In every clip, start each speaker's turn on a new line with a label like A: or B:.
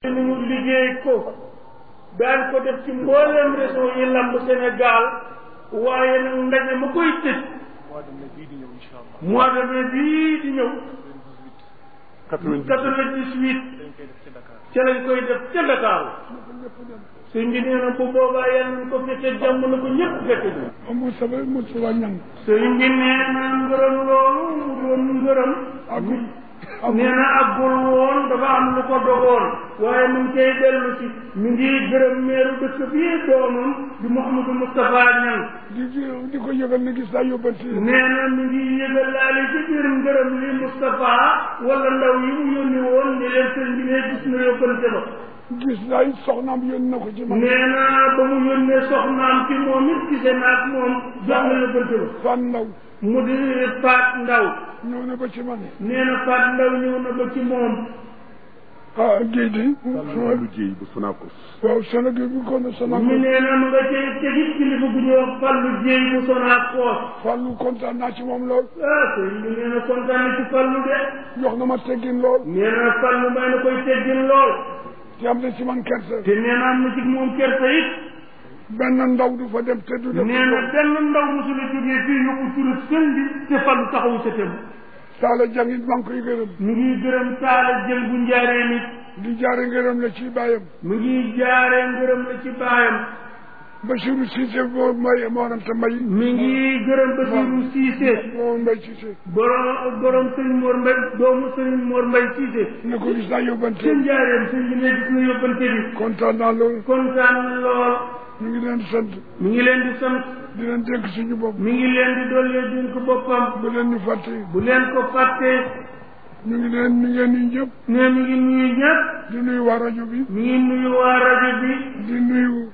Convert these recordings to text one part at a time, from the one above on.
A: ñu liggéey ko daan ko def ci mboolem région yi lamb Sénégal waaye nag ndaje ma koy tëj mois de mai bii di ñëw 98 ca lañ koy def ca Dakar sëñ bi nee na bu boobaa yàlla nañ ko fekkee jàmm na ko ñëpp fekke ji
B: amul sama Moustapha Niang
A: sëñ bi nee na ngërëm loolu mu doon ngërëm nee na àggul woon dafa am lu ko dogoon waaye mu ngi koy dellu si mi ngi gërëm meeru dëkk bi doomam di Mouhamadou Moustapha Niang
B: di ko yëgal ne gis naa yóbbante
A: nee na mi ngi yëgal laale ci biir ngërëm li Moustapha wala ndaw yi mu yónni woon ne leen sëñ bi ne gis na yóbbante ba
B: gis naa it soxnaam yónni na ko ci man
A: nee na ba mu yónnee soxnaam ci moom it gisee naa ak moom jox na yóbbante ba
B: Fan Ndaw
A: mu di Faat Ndaw
B: ñëw na ba ci man
A: nee na Faat Ndaw ñëw na ba ci moom
B: géej di
C: lu jéy bu Sonacos
B: waaw Sénégal bi kon Sonacos
A: mi nee na mu nga cay tegit kilifa bu ñuy wax Fallu Jéey bu Sonacos
B: Fallu kontaan naa ci moom lool
A: sëñ bi nee na kontaan na ci Fallu de
B: jox na ma teggin lool
A: nee na Fallu may na koy teggin lool
B: te am na ci man kersa
A: te nee na am na ci moom kersa it
B: benn ndaw du fa dem te du def
A: nee na benn ndaw mosula jógee fii yóbbu turu sëñ bi te Fallu taxawu sa tem
B: Saala Jang it maa ngi koy gërëm
A: mi ngi gërëm Saala Jëng bu njaaree nit
B: di jaare ngërëm la ci bàyyam
A: mi ngi jaaree ngërëm la ci baayam
B: Bachirou Cissé boo may mooram te may
A: mi ngi gërëm Bachirou Cissé
B: moo Mbay Cissé
A: borom sëñ Mor Mbay doomu sëñ Mor Mbay Cissé
B: ne ko gis naa yóbbante
A: sëñ njaareem sëñ bi ne gis na yóbbante bi
B: kontaan naa lool
A: kontaan na lool
B: ñu ngi leen di sant
A: mi ngi leen di sant
B: di leen dénk suñu bopp
A: mi ngi leen di dollee dénk boppam
B: bu leen ñu fàtte
A: bu leen ko fàttee
B: ñu ngi leen mi ngeen nuyu ñëpp
A: ne mi ngi nuyu ñëpp
B: di nuyu waa rajo bi
A: mi ngi nuyu waa rajo bi
B: di nuyu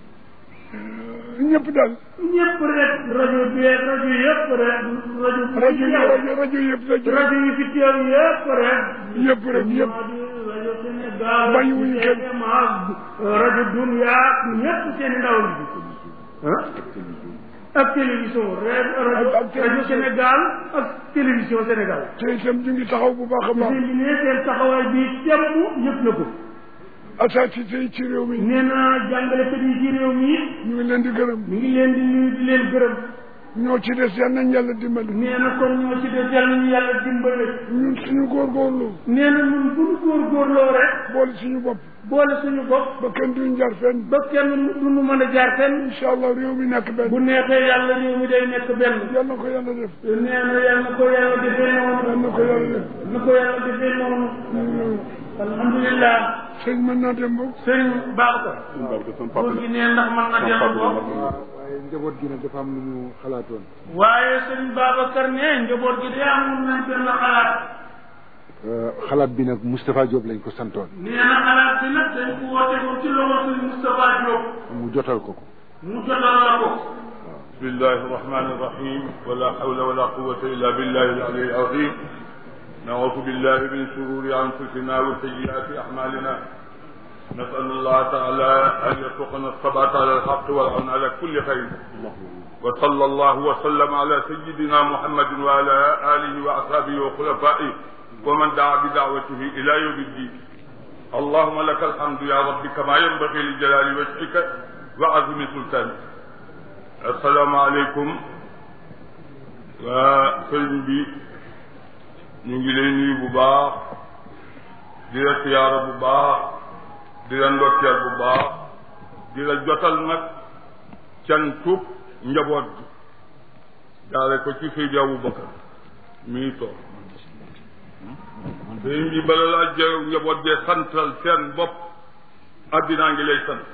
B: ñëpp daal
A: ñëpp rek rajo bi rajo yëpp rek
B: rajo yëpp
A: rajo yi fi teew yëpp rek
B: yëpp
A: rajo Sénégal
B: bàyyiwuñu kenn
A: rajo Dunya ñëpp seen ndaw li ak télévision rajo Sénégal ak télévision Sénégal
B: te itam ñu ngi taxaw bu baax a baax
A: seen bi ne seen taxawaay bi temm yëpp na ko
B: asaatise yi ci réew mi
A: nee na jàngalekat yi ci réew mi
B: ñu ngi leen di gërëm
A: mi ngi leen di nuyu di leen gërëm
B: ñoo ci des yal nañ yàlla dimbali
A: nee na kon ñoo ci des yal nañu yàlla dimbali
B: ñun suñu góorgóorlu
A: nee na ñun bu ñu góorgóorloo rek
B: boole suñu bopp
A: boole suñu bopp
B: ba kenn duñ jaar fenn
A: ba kenn duñu mën a jaar fenn
B: incha allah réew mi nekk benn
A: bu neexee yàlla réew mi day nekk benn
B: yal na ko yàlla def
A: nee na yal na ko yàlla defee noonu
B: yal na ko yàlla def
A: na ko yàlla defee noonu alhamdulilah
B: sëñ mën naa dem boog
A: sëñ Babacar góor gi nee ndax mën na dellu boog
C: waaye njaboot gi nag dafa am lu ñu xalaatoon
A: waaye sëñ Babacar ne njaboot gi day amul nañ benn xalaat
C: xalaat bi nag Moustapha Diop lañ ko santoon
A: nee na xalaat bi nag dañ ko woote ko ci loxo sëñ Moustapha Diop
C: mu jotal ko
A: mu jotal la ko
D: bismillahi irrahmani irrahim wala hawla wala quwata illa billahi al-ali al-azim نعوذ بالله من شرور أنفسنا وسيئات أعمالنا نسأل الله تعالى أن يرزقنا الثبات على الحق والعون على كل خير وصلى الله وسلم على سيدنا محمد وعلى آله وأصحابه وخلفائه ومن دعا بدعوته إلى يوم الدين اللهم لك الحمد يا رب كما ينبغي لجلال وجهك وعظيم سلطانك السلام عليكم وسلم بي ñu ngi lay nuyu bu baax di la siyaara bu baax di la ndokkeel bu baax di la jotal nag cantub njaboot bi daale ko ci Seydi Aboubacar mii toog sëñ bi bala laa jëw njaboot gee santal seen bopp addinaa ngi lay sant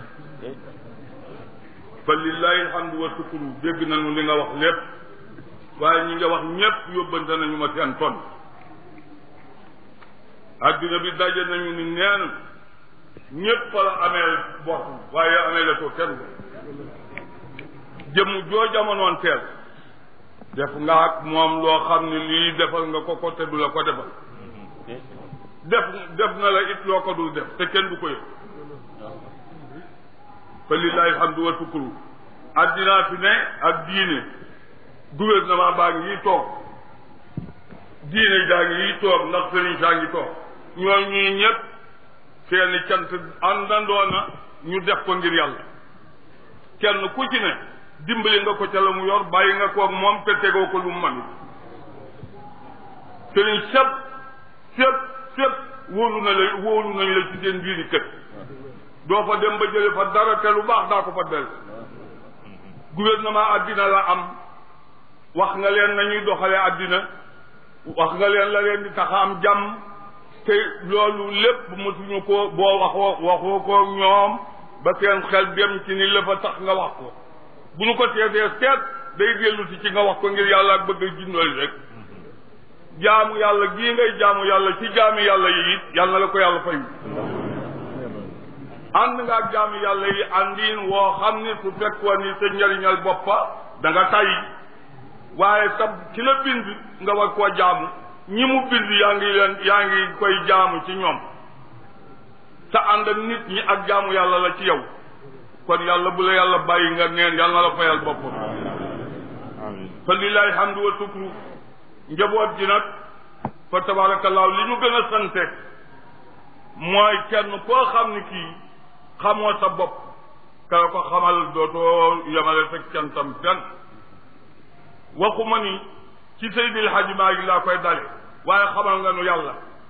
D: fa lillahi alhamdu wa sukuru dégg nañu li nga wax lépp waaye ñi nga wax ñépp yóbbante nañu ma seen ton addina bi daje nañu ni neen ñépp la amee bor waaye amee la ko kenn jëmm joo jamonoon teel def nga ak moom loo xam ne lii defal nga ko te du la ko defal def na la it loo ko dul def te kenn du ko yëg fa lillahi alhamdu wa sukuru addinaa fi ne ak diine gouvernement baa ngi toog diine jaa ngi toog ndax sëriñ saa ngi toog ñooy ñuy ñëpp seeni cant àndandoo na ñu def ko ngir yàlla kenn ku ci ne dimbali nga ko ca la mu yor bàyyi nga koog moom te tegoo ko lu mu mën sëriñ fépp wóolu nañu la ci seen biiri kër doo fa dem ba jële fa dara te lu baax daa ko fa del gouvernement addina la am wax nga leen nañuy doxale addina wax nga leen la leen di tax a am jàmm te loolu lépp mësuñu ko boo waxoo ko ñoom ba seen xel dem ci ni la fa tax nga wax ko bu ñu ko teetee seet day dellu ci nga wax ko ngir yàlla ak bëgg a jindooli rek jaamu yàlla gii ngay jaamu yàlla ci jaami yàlla yi it yàlla na la ko yàlla fay ànd nga ak jaami yàlla yi àndiin woo xam ni su fekkoon ni sa njariñal boppa da nga tay waaye sab ci la bind nga war koo jaamu ñi mu bind yaa ngi koy jaamu ci ñoom sa ànd ak nit ñi ak jaamu yàlla la ci yow kon yàlla bu la yàlla bàyyi nga neen yàlla na la fayal boppam fa lillahi hamdu wa sukru njaboot ji nag fa tabarakallahu li ñu gën a sante mooy kenn koo xam ni kii xamoo sa bopp kala ko xamal dootoo yemale sa cantam fenn waxuma ni ci Seydil Hadji Malick laa koy dale waaye xamal nga nu yàlla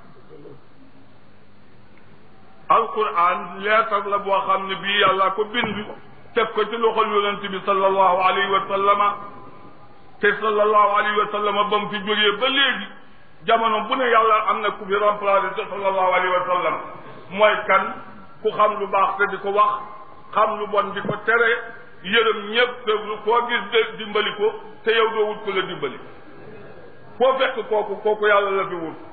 D: alquran leetar la boo xam ne bii yàlla ko bind teg ko ci loxol yonent bi sallallahu alayhi wa sallama te sallallahu alayhi wa sallama ba mu fi jógee ba léegi jamono bu ne yàlla am na ku fi remplacé te sallallahu alayhi wa sallam mooy kan ku xam lu baax te di ko wax xam lu bon di ko tere yërëm ñëpp te koo gis dimbali ko te yow doo wut ko la dimbali foo fekk kooku yàlla la fi wut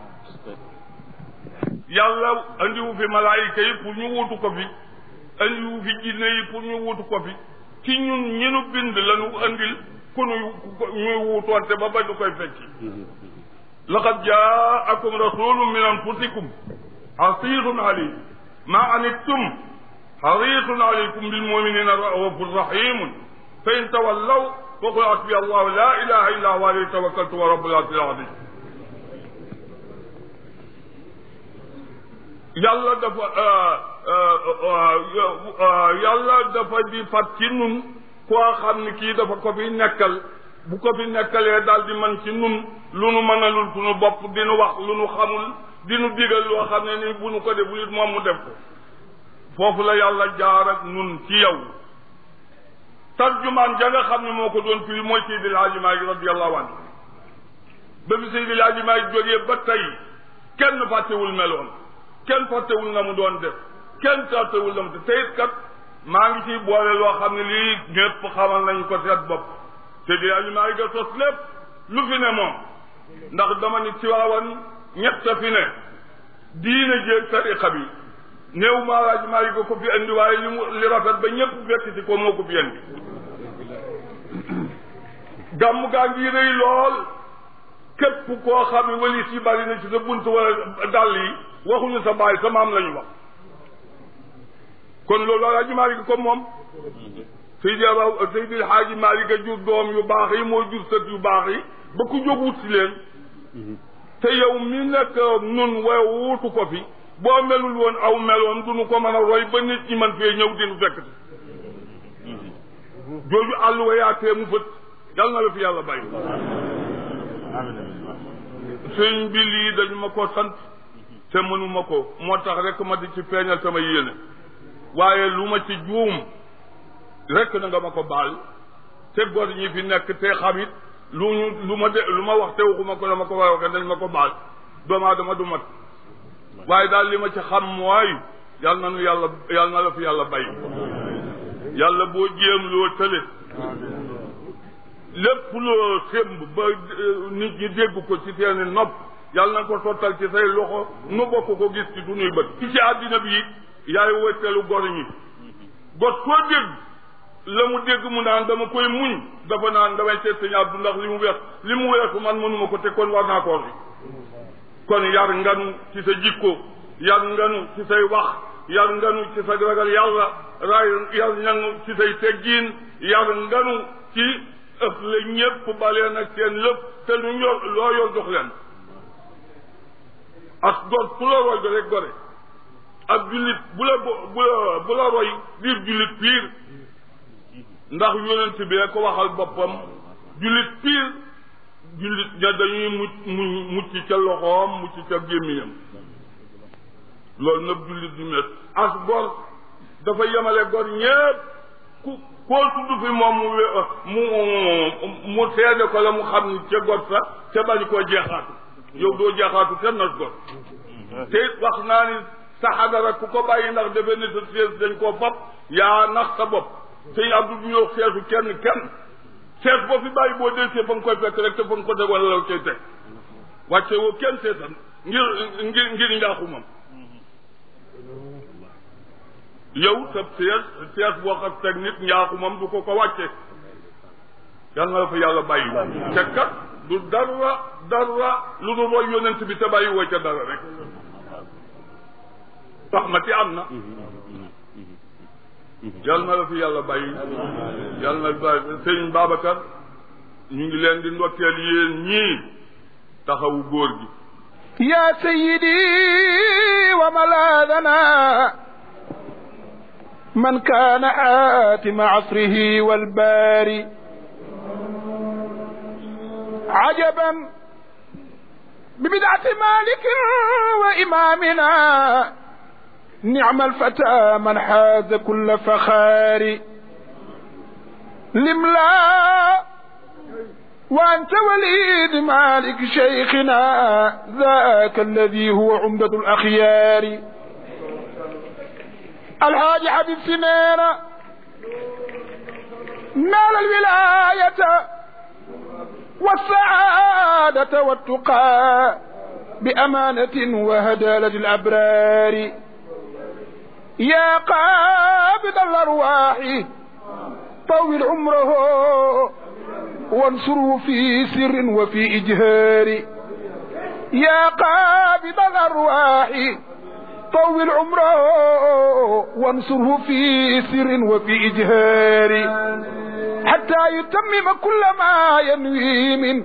D: yàlla andiwu fi malaayika yi pour ñu wutu ko fi andiwu fi jinne yi pour ñu wutu ko fi ci ñun ñi nu bind lañu andil ku ñuy wuutoonte ba bañ du koy fekki laqad jaakum rasulun min anfusikum azizun alaykum ma anittum harisun alaykum bil muminina raufun rahimun fa in tawallaw faqul hasbiya allahu la ilaha illa huwa alayhi tawakkaltu wa rabbul arshil azim yàlla dafa di fat ci nun koo xam ni kii dafa ko fi nekkal bu ko fi nekkalee daal di man ci nun lu nu mënalul suñu bopp di nu wax lu nu xamul di nu digal loo xam ne ni bu nu ko deful it moom mu def ko foofu la yàlla jaar ak nun ci yow tarjumaan ja nga xam ne moo ko doon firi mooy Seydil Hadji Malick radiyallahu anhu ba fi Seydil Hadji Malick jógee ba tey kenn fàttewul meloon kenn fàttewul na mu doon def kenn fàttewul na mu te it kat maa ngi ciy boole loo xam ne lii ñëpp xamal nañ ko seet bopp Seydil Hadji Malick ga sos lépp lu fi ne moom ndax dama ni ci waawan ñett fi ne diine jéeg tariqa bi néew maa Hadji Malick ko fi indi waaye li rafet ba ñëpp fekk ci ko moo ko fi indi gàmm gaa ngi rëy lool képp koo xam ne walis yi bari na ci sa bunt wala dàll yi waxuñu sa baay sa maam la ñu wax kon loolu Hadji Malick ko moom Seydil Hadji Malick a jur doom yu baax yi moo jur sët yu baax yi ba ku jóg wut si leen te yow mi nekk nun wa wutu ko fi boo melul woon aw meloon duñu ko mën a roy ba nit ñi man fee ñëw dinu fekk si jooju àlluwa yaatee mu fët yal na la fi yàlla bàyyi sëñ bi lii dañu ma ko sant te mënuma ko moo tax rek ma di ci feeñal sama yéene waaye lu ma ci juum rek na nga ma ko baal te góor ñi fi nekk te xamit lu ma wax te waxuma ko dama ko war a waxee dañ ma ko baal doomu aadama du mat waaye daal li ma ci xam mooy yal na nu yal na la fi yàlla bay yàlla boo jéem loo tële lépp loo sémb ba nit ñi dégg ko ci seeni nopp yàlla na ko sottal ci say loxo nu bokk ko gis ci sunuy bët ci àddina bi yaay wëtteelu gor ñi got koo dégg la mu dégg mu naan dama koy muñ dafa naan damay seet sëñ Abdu ndax li mu weesu man mënuma ko te kon war naa koo fi kon yar nganu ci sa jikko yar nganu ci say wax yar nganu ci sa ragal yàlla yar nganu ci say teggiin yar nganu ci ëpp la ñépp baleen ak seen lépp te lu ñor loo yor jox leen as gor ku la roy rek gore ak jullit bu la roy biir jullit piir ndax yonent bi ko waxal boppam jullit piir jullit ña dañuy mucc ca loxoom mucc ca gémmiñam loolu nag jullit du met as gor dafa yemale gor ñépp koo tudd fi moom mu seede ko la mu xam ni ca gor sa ca bañ koo jeexaatu yow doo jeexaatu kenn nas gor te wax naa ni sa xadara ku ko bàyyi ndax defe ne sa sees dañ koo fab yaa nax sa bopp sëñ Abdou du yow seesu kenn sees boo fi bàyyi boo delsee fa nga koy fekk rek te fa nga ko teg wala la koy teg wàcce woo kenn seesan ngir njaaxumam yow sa sees boo xam teg nit njaaxumam du ko wàcce yal na la fa yàlla bàyyi te kat du dara lu dul roy yonent bi te bàyyi woo ca dara rek rahmati am na yal na la fi yàlla bàyyi yal na sëñ Babacar ñu ngi leen di ndokkeel yéen ñii taxawu góor gi
E: ya sayyidi wa malaadana man kaana aatima asrihi walbaari ajaban bi bid'ati malikin wa imamina نعم الفتى من حاز كل فخار لملا وأنت وليد مالك شيخنا ذاك الذي هو عمدة الأخيار الحاج حبيب سنينة نال الولاية والسعادة والتقى بأمانة وهدالة الأبرار يا قابض الأرواح طول عمره وانصره في سر وفي إجهار يا قابض الأرواح طول عمره وانصره في سر وفي إجهار حتى يتمم كل ما ينوي من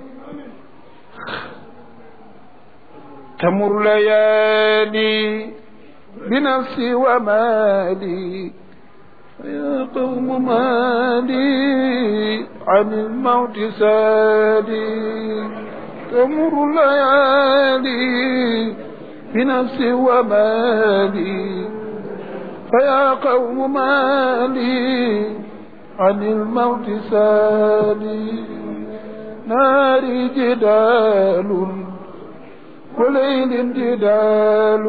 E: تمر ليالي بنفسي ومالي يا قوم مالي عن الموت سالي تمر ليالي بنفسي ومالي فيا قوم مالي عن الموت سالي ناري جدال وليل جدال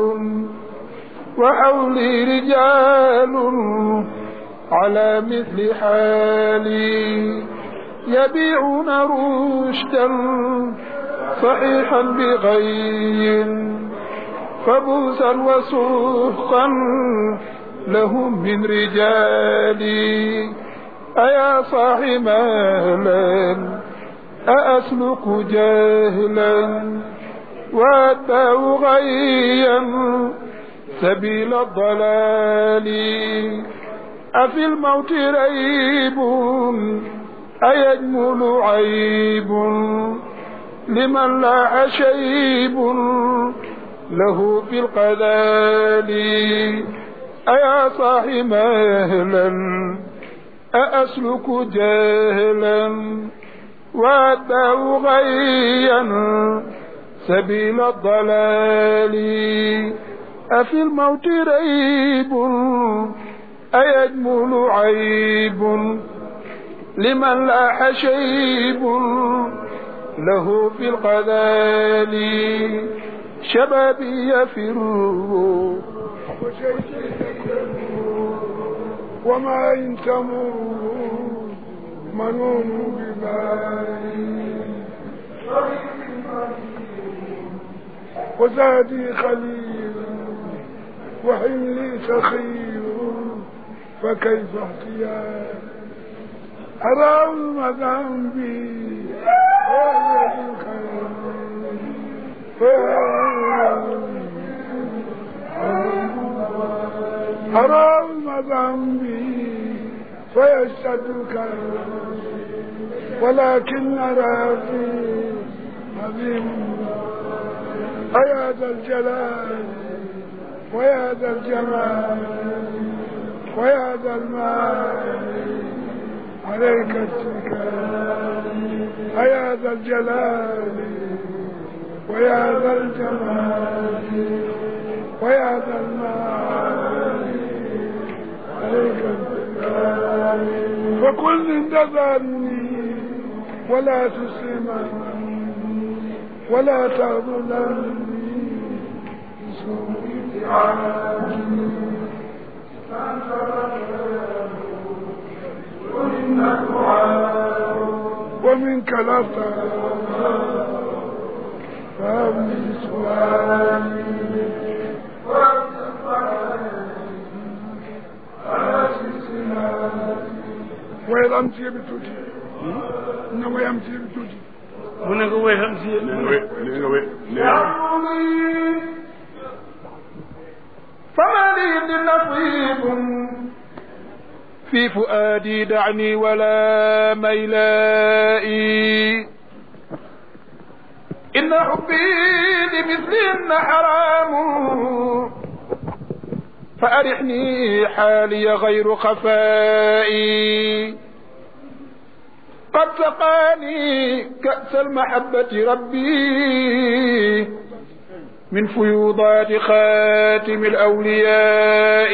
E: وحولي رجال على مثل حالي يبيعون رشدا صحيحا بغي فبوسا وسوقا لهم من رجالي أيا صاحي مالا أأسلك جاهلا وأتبع غيا سبيل الضلال أفي الموت ريب أيجمل عيب لمن لاح شيب له في القذال أيا صاحي مهلا أأسلك جاهلا وأتبع غيا سبيل الضلال أفي الموت ريب أيجمل عيب لمن لاح شيب له في القذال شبابي يفر
B: وما إن تمر منون ببالي وزادي خليل وحملي سخير فكيف احتيال أرى ذنبي ويد الخير أرى ذنبي فيشتد الكرب ولكن أرى في عظيم أيا ذا الجلال ويا ذا الجمال ويا ذا المال عليك اتكالي ويا ذا الجلال ويا ذا الجمال ويا ذا المال عليك اتكالي وكل انتظرني ولا تسلمني ولا تغضلني بسوء اتعامي ومنك لا فهمني سؤالي ويل أمسي بتوتي إنما يمسي بتوتي
A: هناك ويل أمسي
E: فما لي نصيب في فؤادي دعني ولا ميلائي إن حبي لمثلهن حرام فأرحني حالي غير خفائي قد سقاني كأس المحبة ربي من فيوضات خاتم الأولياء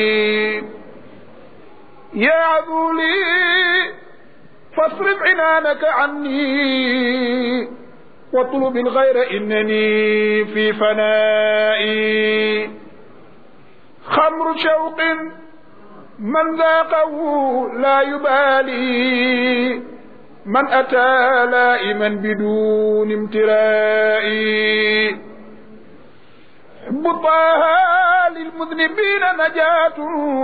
E: يا عذولي فاصرف عنانك عني واطلب الغير إنني في فنائي خمر شوق من ذاقه لا يبالي من أتى لائما بدون امترائي حب طه للمذنبين نجاة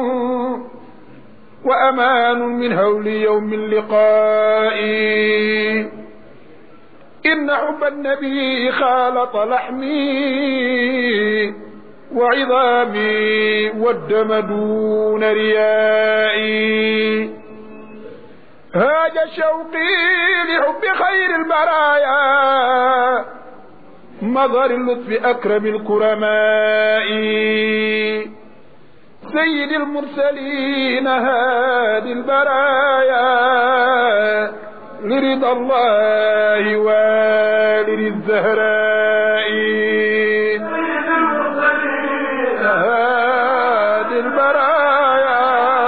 E: وأمان من هول يوم اللقاء إن حب النبي خالط لحمي وعظامي والدم دون ريائي هاج شوقي لحب خير البرايا مظهر اللطف أكرم الكرماء سيد المرسلين هادي البرايا لرضا الله والد الزهراء سيد المرسلين هادي البرايا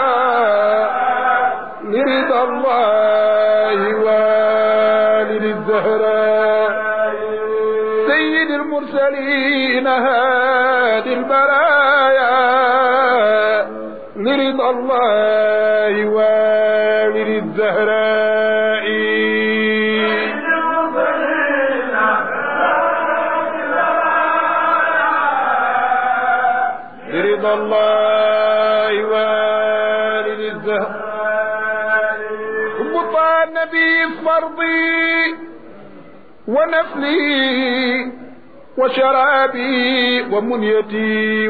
E: لرضا الله والد الزهراء سيد المرسلين هادي البرايا لرضا الله والد الزهراء لرضا الله والد الزهراء حب النبي فرضي ونفلي وشرابي ومنيتي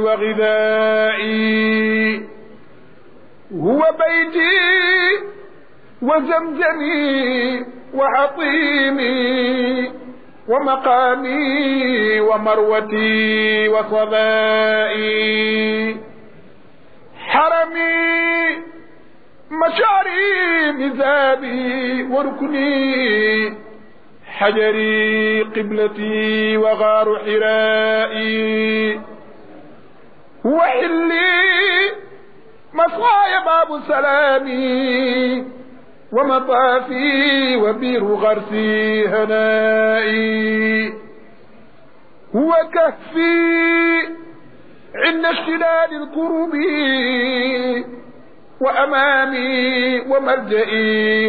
E: وغذائي هو بيتي وزمزمي وحطيمي ومقامي ومروتي وصبائي حرمي مشعري مذابي وركني حجري قبلتي وغار حرائي هو حلي مصواي باب سلامي ومطافي وبير غرسي هنائي هو كهفي عند اشتداد الكرب وأمامي وملجئي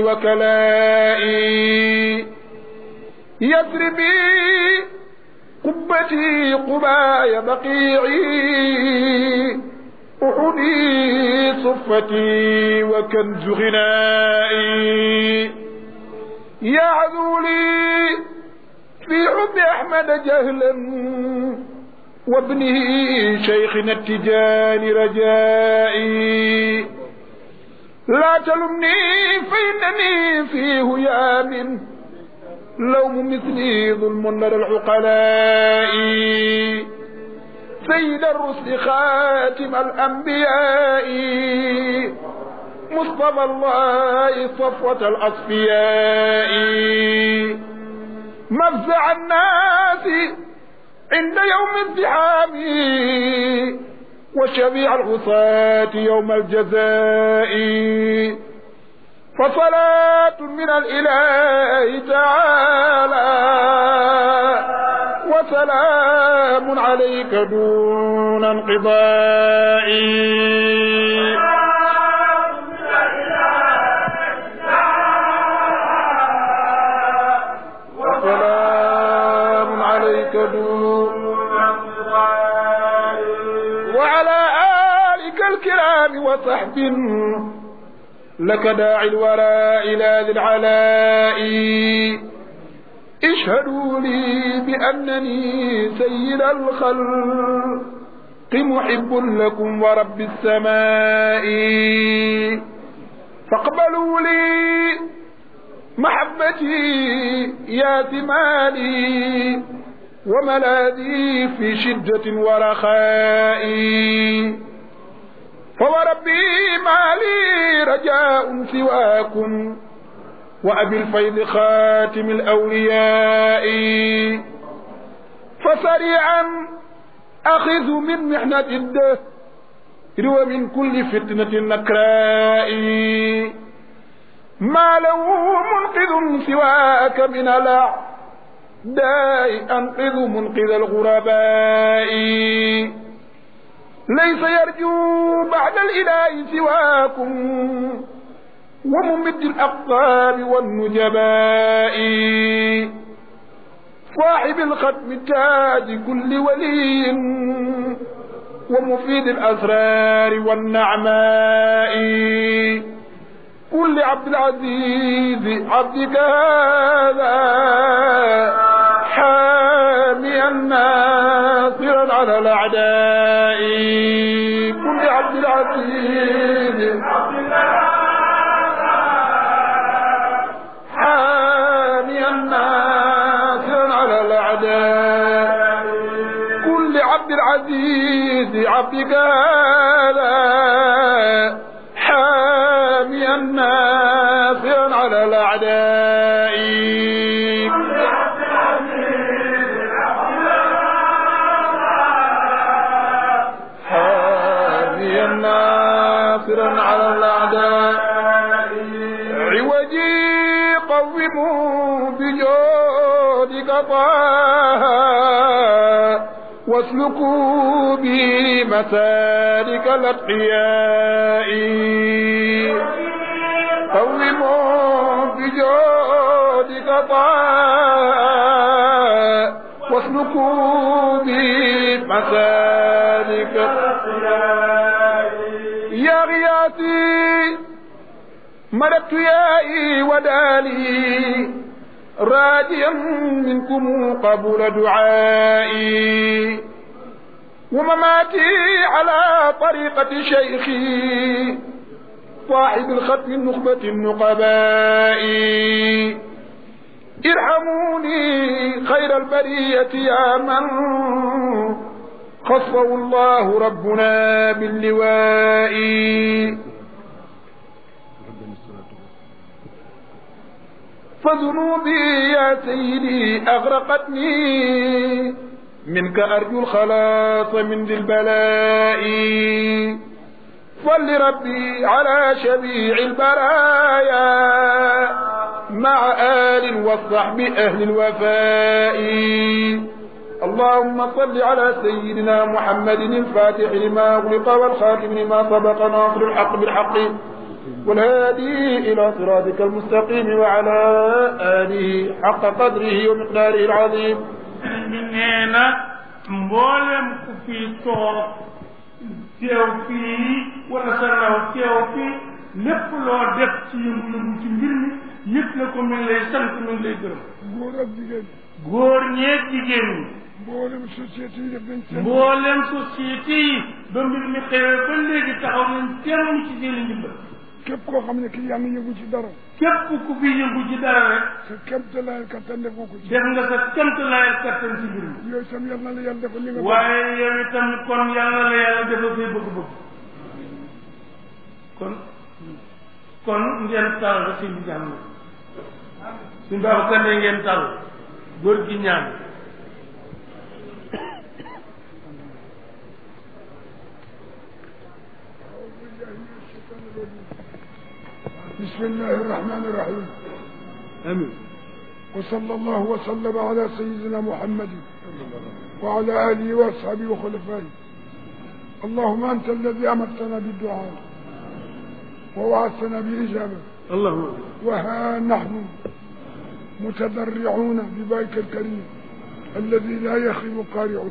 E: وكلائي يثربي قبتي قباي بقيعي أحدي صفتي وكنز غنائي يا عذولي في حب أحمد جهلا وابنه شيخنا التجاني رجائي لا تلمني فإنني في هيام لوم مثلي ظلم لدى العقلاء سيد الرسل خاتم الأنبياء مصطفى الله صفوة الأصفياء مفزع الناس عند يوم الزحام وشفيع العصاة يوم الجزاء فصلاة من الإله تعالى وسلام عليك دون انقضاء وسلام عليك دون انقضاء وعلى آلك الكرام وصحب لك داعي الورى إلى ذي العلاء اشهدوا لي بأنني سيد الخلق محب لكم ورب السماء فاقبلوا لي محبتي يا ثمالي وملاذي في شدة ورخاء فوربي ما لي رجاء سواكم وأبي الفيض خاتم الأولياء فسريعا أخذ من محنة الدهر ومن كل فتنة نكراء ما له منقذ سواك من الأعداء أنقذ منقذ الغرباء ليس يرجو بعد الإله سواكم وممد الأقطاب والنجباء صاحب الختم التاج كل ولي ومفيد الأسرار والنعماء كل عبد العزيز عبدك هذا حاميا ناصرا على الأعداء كل عبد العزيز حاميا ناصرا على الأعداء كل عبد العزيز عبدك هذا حاميا ناصرا على الأعداء حاميا ناصرا على الأعداء عوجي قوموا بجودك طه واسلكوا به مسالك الأتقياء قوموا بجودك طه واسلكوا به مسالك الأتقياء يا غياثي ملكت يائي ودالي راجيا منكم قبول دعائي ومماتي على طريقة شيخي صاحب الختم النخبة النقباء ارحموني خير البرية يا من خصه الله ربنا باللواء فذنوبي يا سيدي أغرقتني منك أرجو الخلاص من ذي البلاء صل ربي على شفيع البرايا مع آل والصحب أهل الوفاء اللهم صل على سيدنا محمد الفاتح لما أغلق والخاتم لما سبق ناصر الحق بالحق والهادي إلى صراطك المستقيم وعلى آله حق قدره ومقداره العظيم
A: مننا مبولم في صوت تيوفي ورسالة تيوفي lépp loo def ci yëngu ci mbir mi yëpp na ko mi ngi lay sant mi ngi lay gërëm
B: góor ak jigéen
A: góor ñeeg jigéen ñi
B: mboolem société yi def nañ seen
A: mboolem société yi ba mbir mi xewee ba léegi taxaw nañ temm ci seen ndimbal
B: képp koo xam ne kii yaa ngi yëngu ci dara
A: képp ku fi yëngu ci dara rek
B: sa kéemtalaayal kattan def nga ko ci
A: def nga sa kéemtalaayal kattan ci mbir mi
B: yooyu tam yal na la yàlla defal li nga
A: waaye yow itam kon yàlla la yàlla defal say bëgg-bëgg kon ngeen taal rek sëñ bi ñaan na suñ baax kande ngeen taal góor gi ñaan
B: بسم الله الرحمن الرحيم
A: amiin
B: وصلى الله وسلم على سيدنا محمد وعلى آله وأصحابه وخلفائه اللهم أنت الذي أمرتنا بالدعاء ووعدتنا بالإجابة
A: اللهم
B: وها نحن متضرعون ببابك الكريم الذي لا يخيب قارعه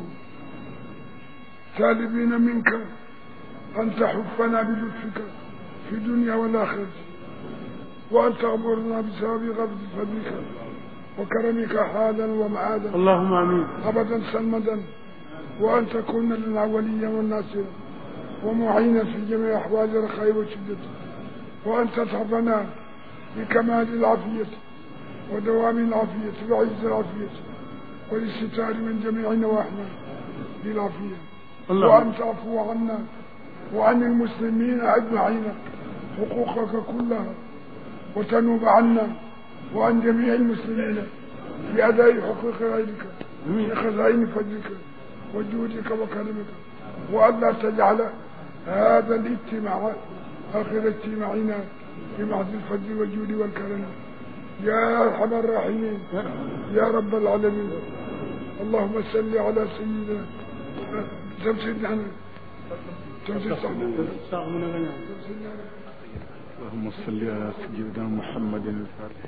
B: سالبين منك أن تحفنا بلطفك في الدنيا والآخرة وأن تغمرنا بسبب غفظ فضلك وكرمك حالا ومعادا
A: اللهم آمين
B: أبدا سلمدا وأن تكون لنا وليا والناصرا ومعينا في جميع أحوال الرخاء والشدة وأن تتحفنا بكمال العافية ودوام العافية وعز العافية والاستتار من جميع نواحينا بالعافية وأن تعفو عنا وعن المسلمين أجمعين حقوقك كلها وتنوب عنا وعن جميع المسلمين بأداء حقوق غيرك بخزائن فضلك وجودك وكرمك وألا تجعل هذا الاجتماع آخر اجتماعنا بمحض الفضل والجود والكرم يا أرحم الراحمين يا رب العالمين اللهم صل على سيدنا تمسيدنا
C: اللهم صل على سيدنا محمد الفاتح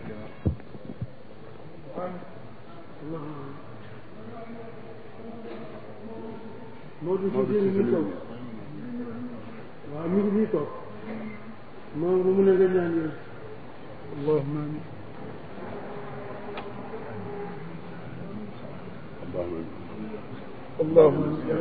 B: اللهم آمين اللهم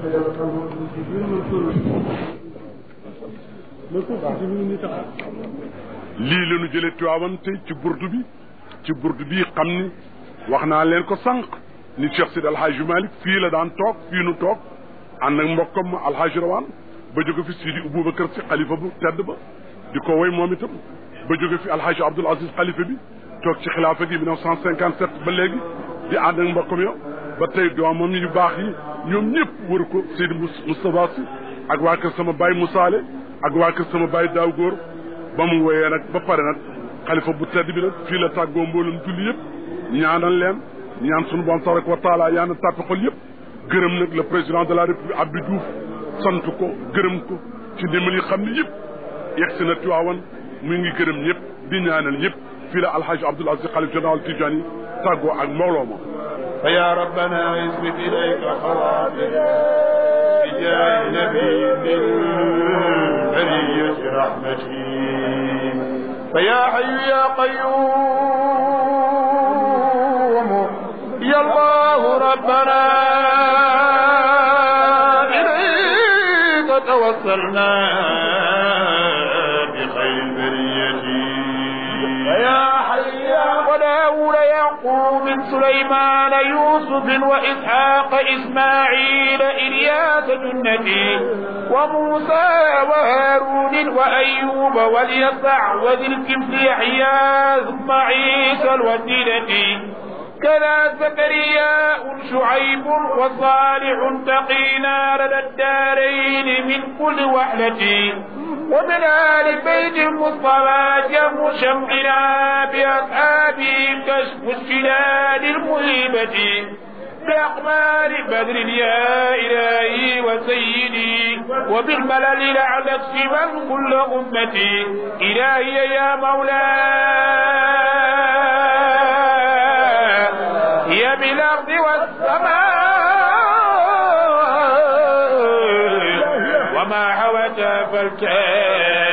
D: lii la ñu jëlee Tiwaawan tey ci burdu bi xam ni wax naa leen ko sànq ni Cheikh Sidi Alhaji Malick fii la daan toog fii nu toog ànd ak mbokkam ma Alhaji Rawaan ba jóge fi Sidi Aboubacar si xalifa bu tedd ba di ko woy moom itam ba jóge fi Alhaji Abdoul Aziz xalifa bi toog ci xilaafa gi 1957 ba léegi di ànd ak mbokkam yo ba tey doomam yu baax yi ñoom ñëpp wër ko Seydi Moustapha Sy ak waa kër sama baay Moussaale ak waa kër sama baay Daaw Góor ba mu woyee nag ba pare nag xalifa bu tedd bi nag fii la tàggoo mboolum julli yëpp ñaanal leen ñaan sunu borom tabaraka wa taala yaa na tàppi xol yëpp gërëm nag le président de la république Abdou Diouf sant ko gërëm ko ci ndimbal yi xam ne yëpp yegg si na Tiwaawan mu ngi gërëm ñëpp di ñaanal ñëpp fii la alhaji Abdoul Aziz xalif général Tidiane tàggoo ak mbooloo ma
E: fa ya rabbana isrif ilayka xawaatina bijaahi nabiyyin bariyati rahmati fa ya hayyu ya qayyum ya allahu rabbana ilayka tawassalna bi xayri bariyati fa ya hayyu وداود يعقوب من سليمان يوسف وإسحاق إسماعيل إلياس جنتي وموسى وهارون وأيوب واليسع وذي الكفل يحيى ثم عيسى الوسيلة كذا زكريا شعيب وصالح تقينا لدى الدارين من كل وحلة ومن آل بيت المصطفى جم شمعنا بأصحابه كشف الشداد المهيبة بأقمار بدر يا إلهي وسيدي وبالملل لعنك شمل كل أمتي إلهي يا مولاي يا بالأرض والسماء وما حوت فالكافر